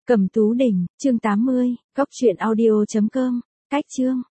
Cẩm Tú Đỉnh, chương 80, cóc truyện audio.com, cách chương.